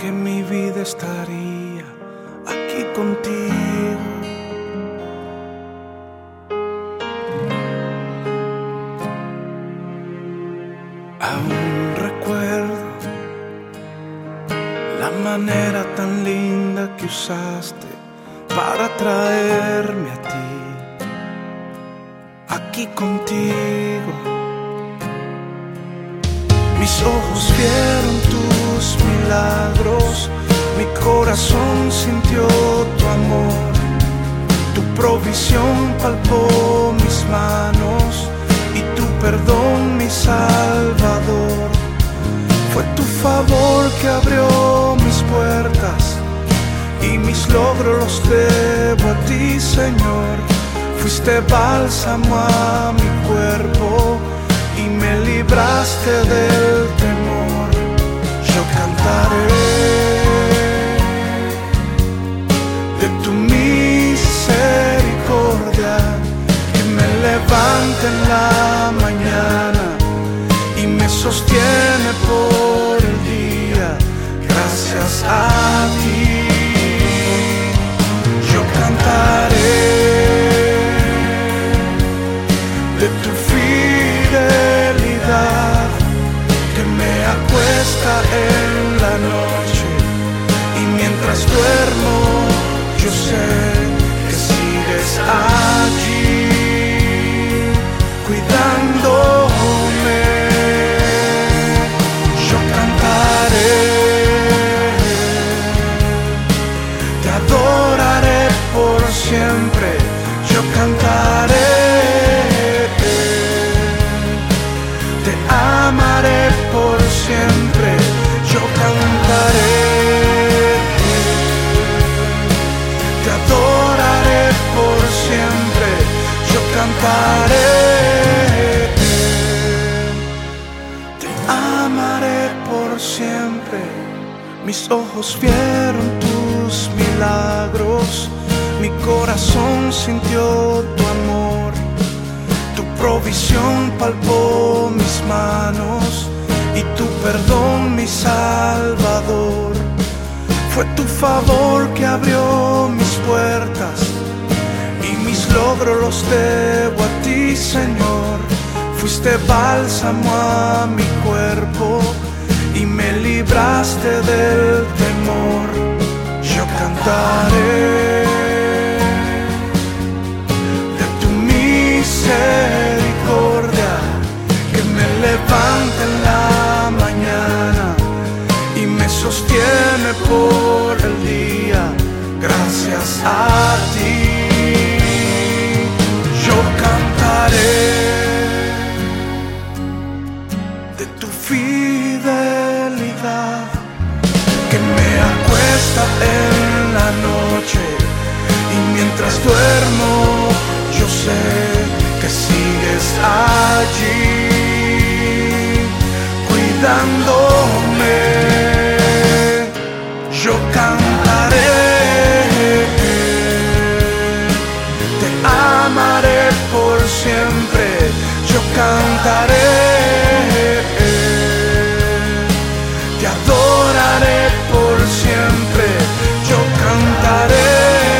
que mi vida estaría aquí contigo. Aún recuerdo la manera tan linda que usaste para traerme a ti, aquí contigo. Mis ojos vieron tus milagros, mi corazón sintió tu amor, tu provisión palpó mis manos y tu perdón mi Salvador. Fue tu favor que abrió mis puertas y mis logros los debo a ti, Señor. Fuiste bálsamo a mi cuerpo y me libraste del temor. Yo cantaré de tu misericordia, que me levanta en la mañana y me sostiene por el día. Gracias a ti yo cantaré de tu fidelidad, que me acuesta en la noche y mientras duermo yo sé que sigues allí cuidándome. Yo cantaré, te adoraré por siempre. Yo cantaré, te amaré por siempre. Yo cantaré, te adoraré por siempre. Yo cantaré, te amaré por siempre. Mis ojos vieron tus milagros, mi corazón sintió tu amor, tu provisión palpó mis manos y tu perdón mi Salvador. Fue tu favor que abrió mis puertas y mis logros los debo a ti, Señor. Fuiste bálsamo a mi cuerpo y me libraste del temor. Yo cantaré de tu misericordia, que me levanta en la mañana y me sostiene por el día. Gracias a ti yo cantaré de tu fidelidad, que me acuesta en la noche y mientras duermo yo sé que sigues allí cuidándome. Yo cantaré, te amaré por siempre. Yo cantaré, te adoraré por siempre. Yo cantaré,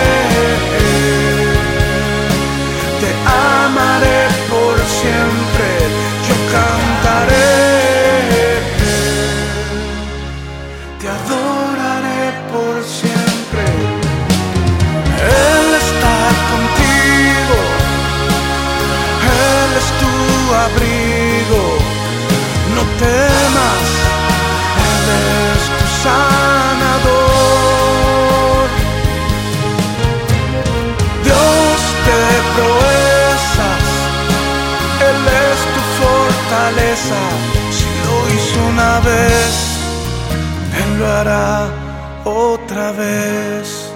te amaré por siempre. Yo cantaré, te adoraré por siempre. Él está contigo, Él es tu abrigo. No temas, Él es tu sanador. Dios de proezas, Él es tu fortaleza. Si lo hizo una vez, Él lo hará otra vez.